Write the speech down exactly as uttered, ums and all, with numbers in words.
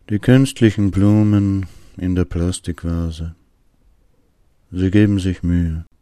Die künstlichen Blumen in der Plastikvase. Sie geben sich Mühe.